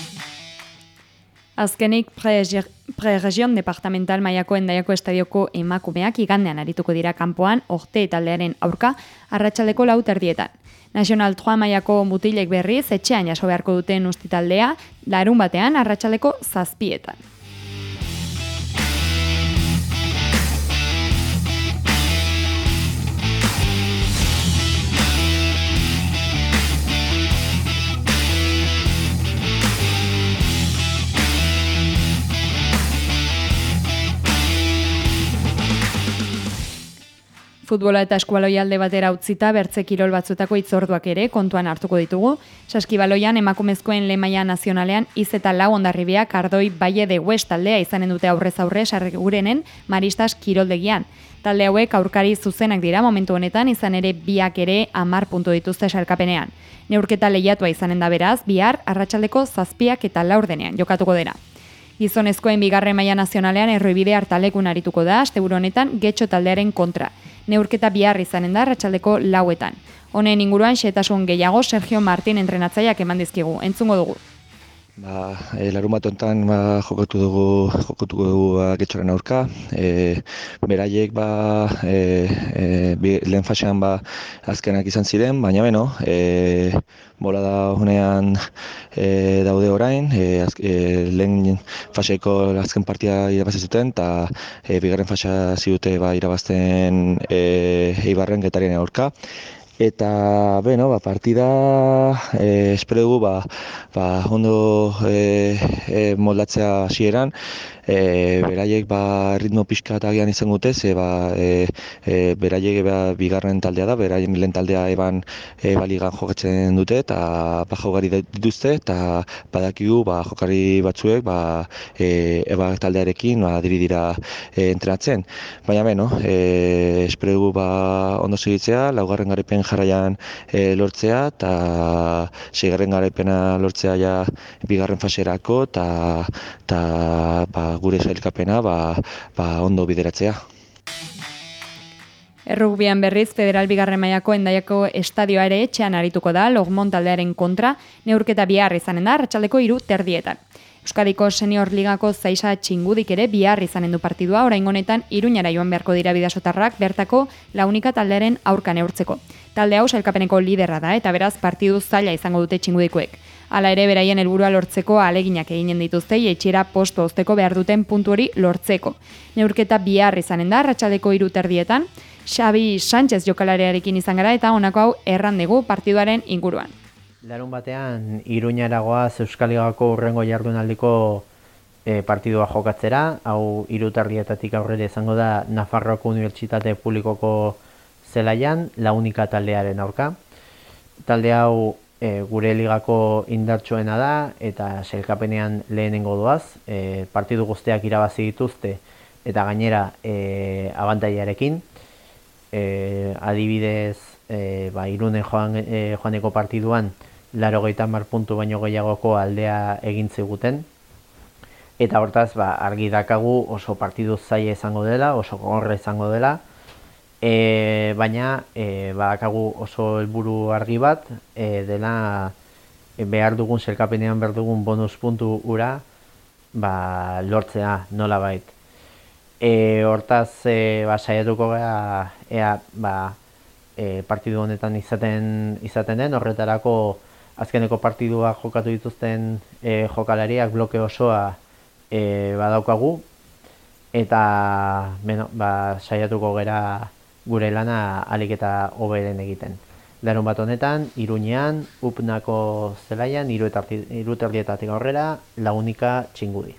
Azkenik, Preregion departamental mailako Hendaiako estadioko emakumeak igandean arituko dira kanpoan Orte taldearen aurka arratsaldeko 4:00. National 3 mailako mutilek berriz etxean jaso beharko duten Ustitaldea larunbatean arratsaldeko 7:00. Futbola eta eskubaloia alde batera utzita bertze kirol batzutako hitzorduak ere kontuan hartuko ditugu. Saskibaloian emakumezkoen lehen maila nazionalean Iz eta Lau Hondarribiak Ardoi Valle de West taldea izanen dute aurrez aurre Sarregurenen Maristas kiroldegian. Talde hauek aurkari zuzenak dira momentu honetan, izan ere biak ere 10 puntu dituzte sailkapenean. Neurketa lehiatua izanen da beraz, bihar arratsaldeko 7:00 eta 4:00 jokatuko dira. Gizonezkoen bigarren maila nazionalean Erroibide Artalekun arituko da asteburu honetan Getxo taldearen kontra. Neurketa bihar izanen da arratsaldeko 4:00. Honen inguruan xehetasun gehiago Sergio Martin entrenatzaileak eman dizkigu. Entzungo dugu. Larunbat honetan jokatu dugu Getxoren aurka. Beraiek lehen fasean azkenak izan ziren, baina bola da honean daude orain, lehen faseko azken partia irabazi zuten, eta bigarren fasea zidute irabazten Eibarren Getariaren aurka. Eta, partida espero dugu ondo moldatzea hasieran. Beraiek ritmo pixka eta agian izan gute, beraiek bigarren taldea da, beraien lehen taldea eban baligan jokatzen dute, eta jokari dituzte, eta badakigu jokari batzuek eba taldearekin diri dira entrenatzen. Baina, espero dugu ondo segitzea, 4. garaipen jarraian lortzea, eta 6. garaipena lortzea ja bigarren faserako, eta gure sailkapena ondo bideratzea. Errugbian berriz Federal bigarren mailako Hendaiako estadioa ere etxean arituko da Logmon taldearen kontra, neurketa bihar izanen da arratsaldeko 3:30. Euskadiko Senior Ligako Zaisa Txingudik ere bihar izanen du partidua, oraingo honetan Iruñara joan beharko dira bidasotarrak bertako Launika taldearen aurka neurtzeko. Talde hau sailkapeneko liderra da eta beraz partidu zaila izango dute Txingudikoek. Hala ere beraien helburua lortzeko ahaleginak eginen dituzte etxera postu osteko behar duten puntu hori lortzeko. Neurketa bihar izanen da arratsaldeko 3:30. Xabi Sánchez jokalarearekin izan gara eta honako hau erran dugu partiduaren inguruan. Larun batean Iruñara goaz Euskal Ligako hurrengo jardunaldiko partidua jokatzera, hau 3:30 aurrera izango da Nafarroako Unibertsitate Publikoko zelaian, Launika taldearen aurka. Talde hau gure ligako indartsuena da eta sailkapenean lehenengo doaz, partidu guztiak irabazi dituzte eta gainera abantailarekin. Adibidez, Irunen joaneko partiduan 80 puntu baino gehiagoko aldea egin ziguten. Eta hortaz, argi dakagu oso partidu zaila izango dela, oso gogorra izango dela, baina bakagu oso helburu argi bat, dela behar dugun, selkapenean behar dugun bonus puntu ura, lortzea nolabait. Hortaz, saiatuko gara, partidu honetan izaten den, horretarako azkeneko partidua jokatu dituzten jokalariak bloke osoa badaukagu, eta saiatuko gara gure lana ahalik eta hoberen egiten. Larunbat honetan, Iruñean, Upnako zelaian, 3:00 aurrera, Lagunika Txingudi.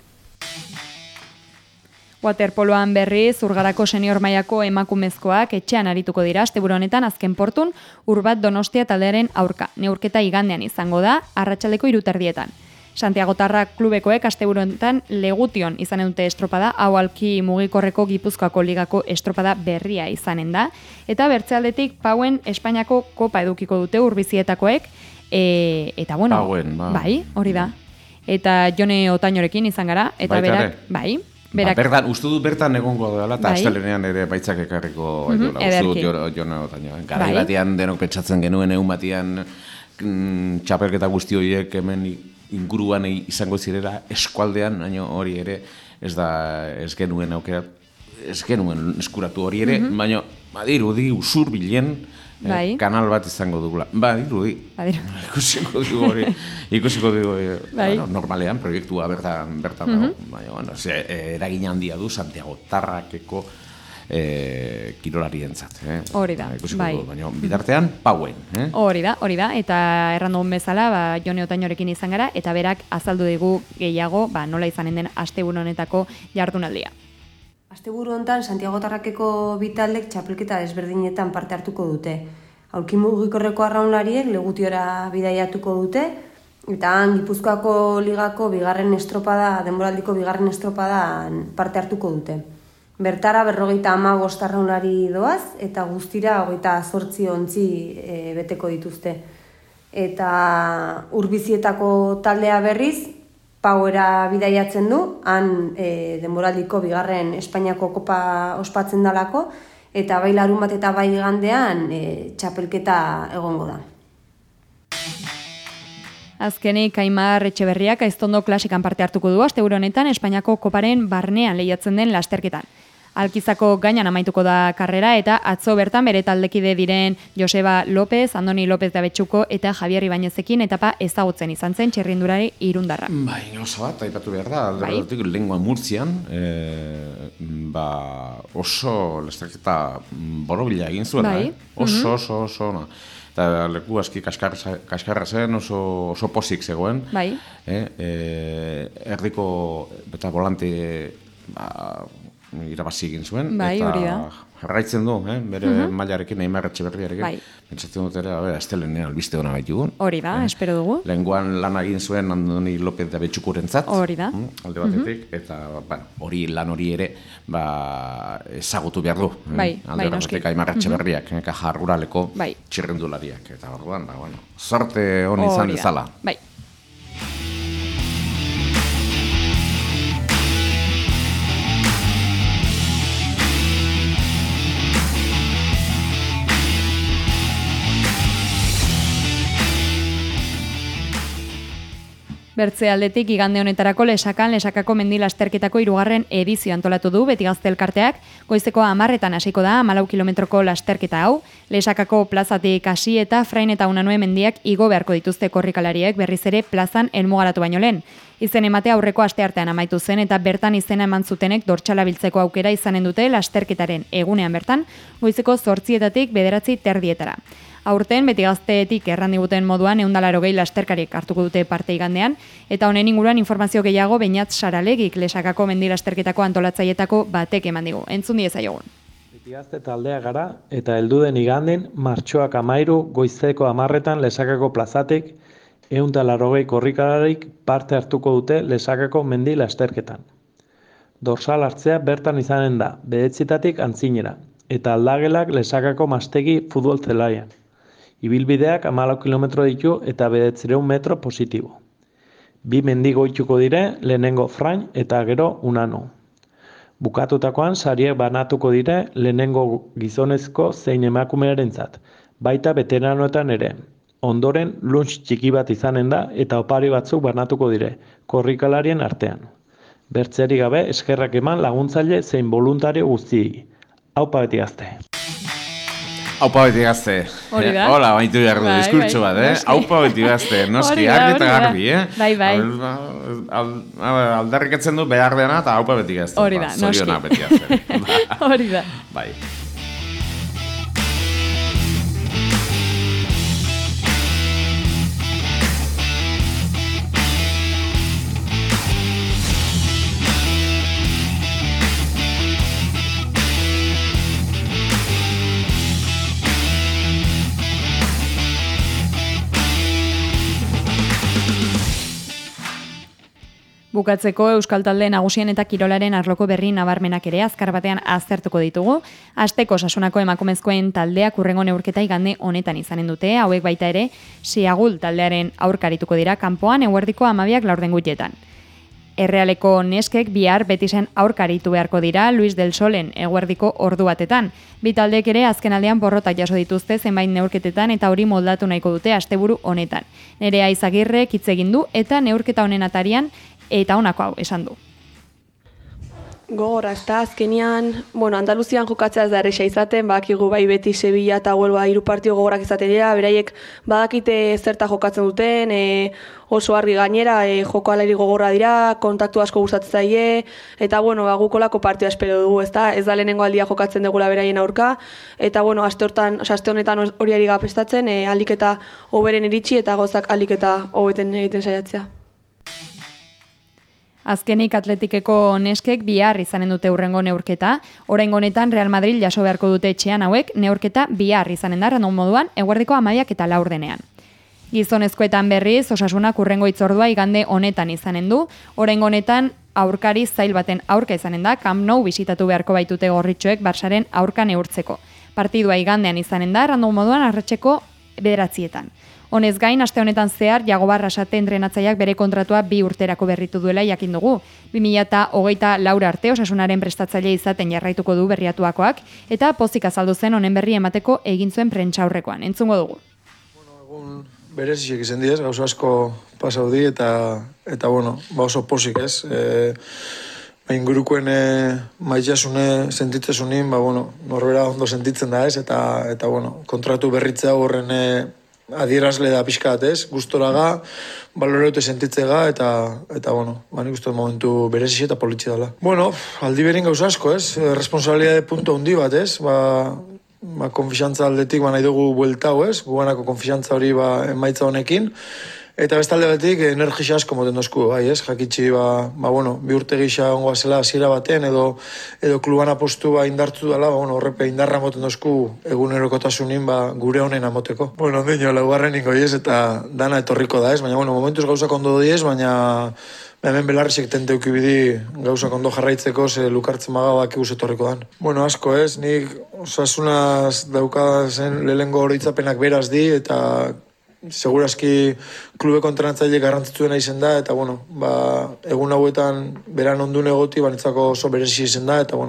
Waterpoloan berriz, Urgarako senior mailako emakumezkoak etxean arituko dira asteburu honetan azken portun Urbat Donostia taldearen aurka. Neurketa igandean izango da, arratsaldeko 3:00. Santiagotarrak klubekoek asteburu honetan Legution izanen dute estropada, hau alki mugikorreko Gipuzkoako ligako estropada berria izanen da, eta bertzealdetik Pauen Espainiako kopa edukiko dute urbizietakoek, eta bueno, Pauen, bai, hori da. Eta Jone Otainorekin izan gara, eta berak, bai, berak... Uste dut bertan egongo dela, eta astelenean ere baitzak ekarriko baitula. Uste dut Jone Otaino. Garai batean denok pentsatzen genuen, egun batean txapelketa guzti horiek hemen inguruan izango zirela eskualdean, baina hori ere ez genuen aukera, ez genuen eskuratu hori ere, baina badirudi usur bilen kanal bat izango dugula. Badirudi. Ikusiko dugu hori. Normalean proiektua bertan dago. Baina, eragin handia du Santiago Tarrakeko kirolarientzat. Hori da, bai. Baina bitartean, Pauen. Hori da, eta errandu bezala, Jone Otainorekin izan gara, eta berak azaldu digu gehiago, nola izanen den asteburu honetako jardunaldia. Asteburu honetan, Santiago Tarrakeko bitaldek txapelketa desberdinetan parte hartuko dute. Aulki mugikorreko arraunlariek Legutiora bidaiatuko dute, eta han Gipuzkoako ligako denboraldiko bigarren estropadan parte hartuko dute. Bertara 55 arraunlari doaz, eta guztira 28 ontzi beteko dituzte. Eta urbizietako taldea berriz, Pauera bidaiatzen du, han denboraldiko bigarren Espainiako kopa ospatzen dalako, eta bai larunbat eta bai igandean txapelketa egongo da. Azkenik, Aimar Etxeberriak Aiztondo klasikan parte hartuko du asteburu honetan Espainiako koparen barnean lehiatzen den lasterketan. Alkizako gainan amaituko da karrera eta atzo bertan bere taldekide diren Joseba López, Andoni López de Abetxuko eta Javier Ibañezekin etapa ezagutzen izan zen txirrindulari irundarra. Gauza bat, aipatu behar da, alderretik lengua Murtzian, oso lasterketa borobila egin zuela, oso, eta leku aski kaskarra zen, oso posik zegoen. Erdiko eta volante irabazi egin zuen, eta jarraitzen du, bere mailarekin, Aimar Etxeberriarekin. Pentsatzen dut ere, astelenean albiste hona baitugun. Hori da, espero dugu. Lehenguan lan egin zuen Andoni López de Abetxukurentzat. Hori da. Alde batetik, eta lan hori ere ezagutu behar du. Alde batetik Aimar Etxeberriak, jarruraleko txirrindulariak. Eta orduan, sorte hon izan dezala. Bai. Bertze aldetik igande honetarako Lesakako mendi lasterketako 3. edizio antolatu du Beti Gazte elkarteak. Goizeko 10:00 hasiko da 14 kilometroko lasterketa hau. Lesakako plazatik hasi eta Frain eta Unanue mendiak igo beharko dituzte korrikalariek berriz ere plazan helmugaratu baino lehen. Izen emate aurreko asteartean amaitu zen eta bertan izena eman zutenek dortsala biltzeko aukera izanen dute lasterketaren egunean bertan, goizeko 8:00 9:30. Aurten, Beti Gazteetik errandiguten moduan 180 lasterkarik hartuko dute parte igandean, eta honen inguruan informazio gehiago Beñat Saralegik Lesakako mendi lasterketako antolatzailetako batek eman digu. Entzun diezaiogun. Beti Gazte taldea gara, eta helduden iganden, martxoak 13 goizeko 10:00 Lesakako plazatik 180 korrikalarik parte hartuko dute Lesakako mendi lasterketan. Dorsal hartzea bertan izanen da, 9:00 antzinera, eta aldagelak Lesakako mastegi futbol zelaian. Ibilbideak 14 kilometro ditu eta 900 metro positibo. 2 mendi goituko dire, lehenengo Frain eta gero Unano. Bukatutakoan sariek banatuko dire lehenengo gizonezko zein emakumearentzat, baita veteranoetan ere. Ondoren lunch txiki bat izanen da eta opari batzuk banatuko dire, korrikalarien artean. Bertzerik gabe eskerrak eman laguntzaile zein voluntario guztiei. Aupa beti gazte. Aupa beti gazte. Hori da. Hola, baitu behar du, diskurtso bat, Aupa beti gazte, noski, argi eta garbi, Bai. Aldarrikatzen du behar dena eta aupa beti gazte. Hori da, noski. Zoriona beti gazte. Hori da. Bai. Bukatzeko Euskal Talde nagusien eta kirolaren arloko berri nabarmenak ere azkar batean aztertuko ditugu. Asteko Osasunako emakumezkoen taldeak hurrengo neurketa igande honetan izanen dute, hauek baita ere Siagul taldearen aurkarituko dira kanpoan eguerdiko 12:00 Errealeko neskek bihar Betisen aurkaritu beharko dira Luis del Solen eguerdiko ordu batetan. Bi taldeek ere azkenaldean porrotak jaso dituzte zenbait neurketetan eta hori moldatu nahiko dute asteburu honetan. Nerea Izagirrek hitz egin du eta neurketa honen atarian eta honako hau esan du. Gogorra, azkenean, Andaluzian jokatzea ez da erresa izaten, badakigu bai Betis, Sevilla eta Huelva 3 partio gogorrak izaten dira, beraiek badakite zerta jokatzen duten, oso argi gainera, joko alairi gogorra dira, kontaktu asko gustatzen zaie, eta gukolako partioa espero dugu, ez da lehenengo aldia jokatzen dugula beraien aurka, eta aste honetan hori ari gapestatzen, aldik eta hoberen iritsi eta gozak aldik eta hobeten egiten saiatzea. Azkenik Atletikeko neskek bihar izanen dute hurrengo neurketa. Oraingo honetan Real Madrid jaso beharko dute etxean hauek, neurketa bihar izanen da random moduan eguerdiko 12:04. Gizonezkoetan berriz, Osasunak hurrengo hitzordua igande honetan izanen du. Oraingo honetan aurkari zail baten aurka izanen da, Camp Nou bisitatu beharko baitute gorritxoek Barsaren aurka neurtzeko. Partidua igandean izanen da random moduan arratseko 9:00. Honez gain, aste honetan zehar, Jagobar Arrasate entrenatzaileak bere kontratua 2 urterako berritu duela jakin dugu. 2024 arte Osasunaren prestatzaile izaten jarraituko du berriatuakoak, eta pozik azaldu zen honen berri emateko egin zuen prentsaurrekoan. Entzungo dugu. Egun berezizek izan diez, gauza asko pasaudi eta oso pozik ez. Ingurukoen maitasune sentitzesunin, norbera ondo sentitzen da ez, eta kontratu berritzea horren adierazle da pixkat, ez? Gustoraga, baloreute sentitzega, eta nik uste momentu berezisi eta politxe dela. Aldi berin gauza asko, ez? Responsabilidade punto handi bat, ez? Konfixantza aldetik nahi dugu bueltau, ez? Guganako konfixantza hori emaitza honekin. Eta bestalde batik, energisa asko moten dozku, bai, ez? Jakitxi, bi urte gisa ongoa zela hasiera baten, edo kluban apostu indartzu dela, horrepe indarra moten dozku egunerokotasunin gure honen amoteko. Ondeño, laugarren ingo ez, eta dana etorriko da, ez? Baina, momentuz gauzak ondo diez, baina hemen belarrizek tenteuki bidi gauzak ondo jarraitzeko, ze lukartzen magabak eguz etorriko dan. Asko, ez? Nik Osasunaz daukazen lehengo horitzapenak beraz di, eta segurazki klubeko entrenatzaile garrantzitsuena izen da, eta egun hauetan beran ondun egoti, banitzako oso berezi izen da, eta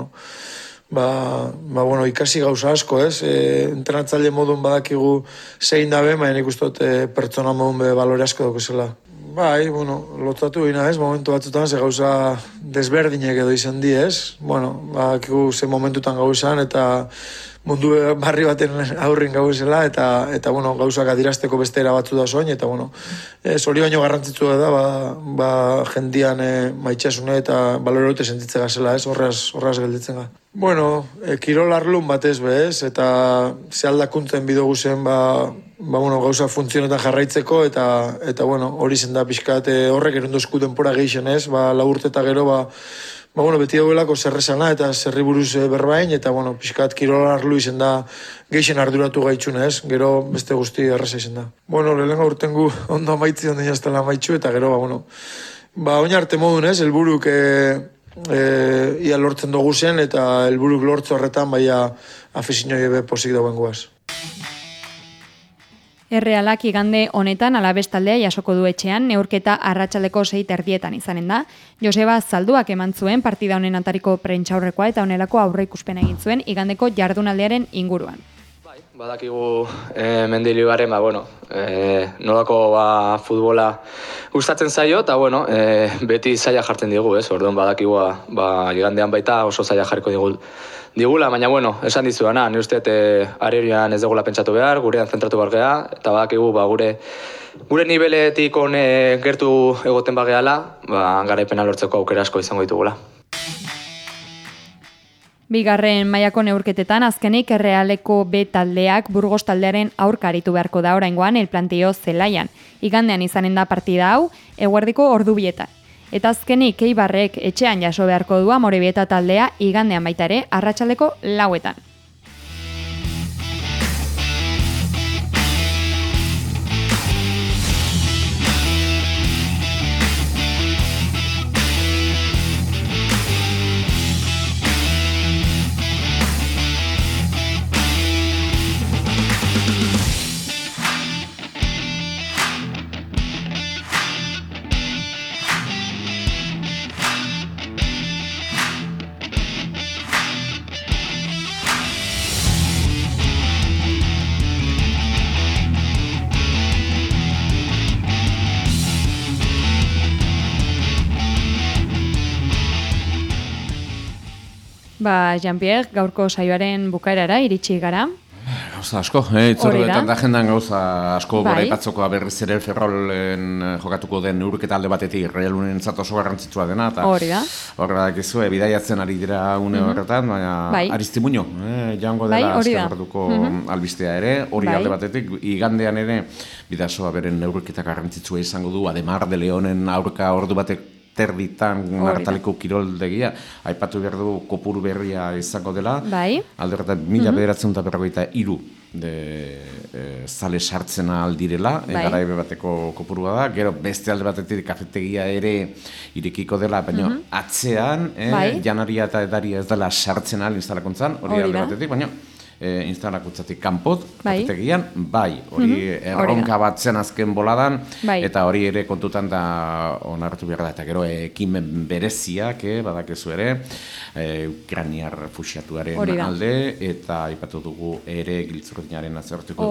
ikasi gauza asko, ez? Entrenatzaile modun badakigu zein dabe, baina ikustot pertsona modun balore asko daukazela. Bai, lotzatu gina, ez? Momentu batzutan ze gauza desberdinek edo izan di, ez? Badakigu ze momentutan gauzan, eta mundu barri baten aurrin gauzela, eta gauzak adirazteko beste batzu da soin, eta hori baino garrantzitsu da, jendian maitxasune eta baloreute sentitze gazela, ez? Horraz gelditzen ga. Kirol arlun batez bez, eta ze aldakuntzen bidogu zen, gauza funtzionetan jarraitzeko, eta hori zen da pixkat horrek erundozku denpora geixen, ez? 4 urte eta gero, beti dauelako zerrezana eta zerri buruz berbain, eta pixkat kirol arlu izen da geixen arduratu gaitxun, ez? Gero beste guzti erreza izen da. Lehenengo urtengu ondo amaitzi ondo inaztela amaitxu, eta gero, oin arte modun, ez? Elburuk ia lortzen dugu zen, eta elburuk lortzu horretan, baina afezinoi ebe posik dauen guaz. Errealak igande honetan Alabes taldea jasoko du etxean, neurketa arratsaldeko 6:30 izanen da. Joseba Zalduak eman zuen partida honen atariko prentsaurrekoa eta honelako aurreikuspena egin zuen igandeko jardunaldiaren inguruan. Badakigu Mendilibarren, nolako futbola gustatzen zaio, eta beti zaila jartzen digu, orduan badakigu igandean baita oso zaila jarriko digula, baina esan dizuana, nire usteet arerioan ez dugula pentsatu behar, gurean zentratu behar geha, eta badakigu gure nibeletik gertu egoten bageala, garaipena lortzeko aukera asko izango ditugula. Bigarren mailako neurketetan azkenik Errealeko B taldeak Burgos taldearen aurka aritu beharko da oraingoan El Planteo zelaian. Igandean izanen da partida hau, eguerdiko ordubietan. Eta azkenik Eibarrek etxean jaso beharko du Amorebieta taldea igandean baita ere arratsaldeko 4:00. Jean-Pierre, gaurko saioaren bukaerara iritsi gara. Gauza asko, itzorduetan da agendan gauza asko goraipatzoko berriz ere Ferrolen jokatuko den neurketa alde batetik Realunen oso garrantzitsua dena, eta horrela dakizu, bidaiatzen ari dira une horretan, baina Aristimuño, jango dela azkarduko albistea ere, hori alde batetik, igandean ere, bidasoa beren neurketa garrantzitsua izango du, Ademar de Leonen aurka ordu batek terditan hartaliko kiroldegia, aipatu behar du kopuru berria izango dela, alderretan 1943 zale sartzen aldirela, garaibe bateko kopurua da, gero beste alde batetik kafetegia ere irekiko dela, baina atzean, janaria eta edaria ez dela sartzen al instalakuntzan, hori alde batetik, baina instalakuntzatik kanpot, kafetegian, hori erronka bat zen azken boladan, eta hori ere kontutan da onartu behar da, eta gero ekimen bereziak, badakezu ere, Ukrainiar fusiatuaren alde, eta aipatu dugu ere giltzurtinaren azertuko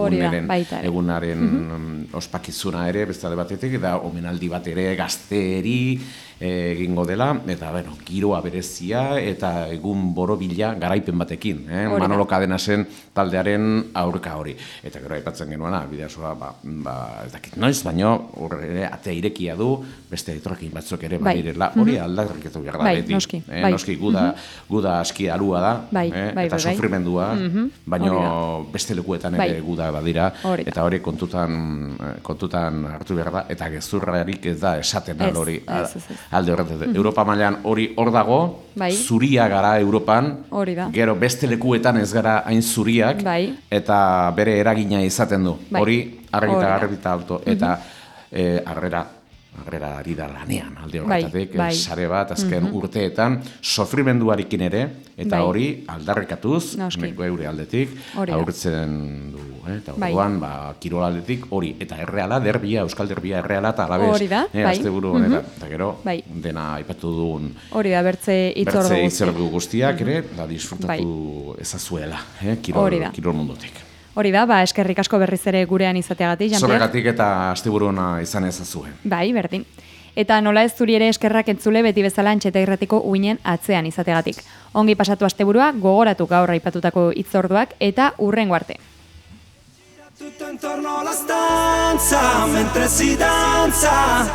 egunaren ospakizuna ere, beste alde batetik, eta omenaldi bat ere gazteri egingo dela, eta giroa berezia, eta egun borobila garaipen batekin, Manolo Cadenasen taldearen aurka hori. Eta gero aipatzen genuena, bideasoa, ez dakit noiz, baina horre atea irekia du, beste etorrekin batzuk ere badirela, hori aldarriketu behar da beti. Noski guda aski alua da, eta sofrimendua, baina beste lekuetan ere guda badira, eta hori kontutan hartu behar da, eta gezurrarik ez da esaten hori alde horretan. Europa mailan hori hor dago, zuria gara Europan, gero beste lekuetan ez gara hain zuriak, eta bere eragina izaten du. Hori argita alto, eta arrera ari da lanean, alde horretatik, sare bat, azken urteetan, sofrimenduarekin ere, eta hori aldarrekatuz, geure aldetik, aurretzen du, eta orduan, kirol aldetik, hori, eta Erreala, Euskal Derbia Erreala, eta Alabes, azte buru honetan, eta gero, dena aipatu duen, hori da, bertze itzordu guztiak ere, disfrutatu ezazuela, kirol mundotik. Hori da, eskerrik asko berriz ere gurean izateagatik, Jean-Pierre. Zorregatik eta asteburuena izan ezazue. Berdin. Eta nola ez zuri ere eskerrak entzule beti bezala Antxeta Irratiko uinen atzean izateagatik. Ongi pasatu asteburua, gogoratu gaur aipatutako hitzorduak eta hurrengo arte. Tutto intorno alla stanza mentre si danza,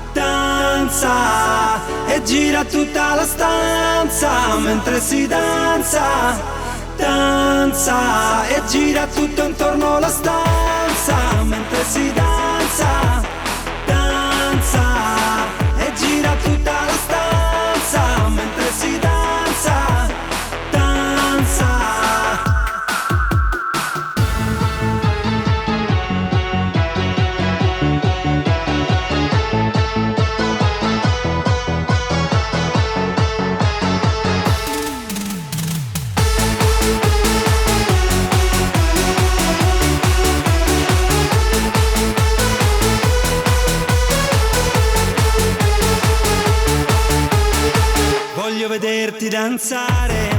danza e gira tutta la stanza mentre si danza, danza e gira tutto intorno alla stanza mentre si danza, danza e gira tutta la stanza mentre si danza, danza. danzare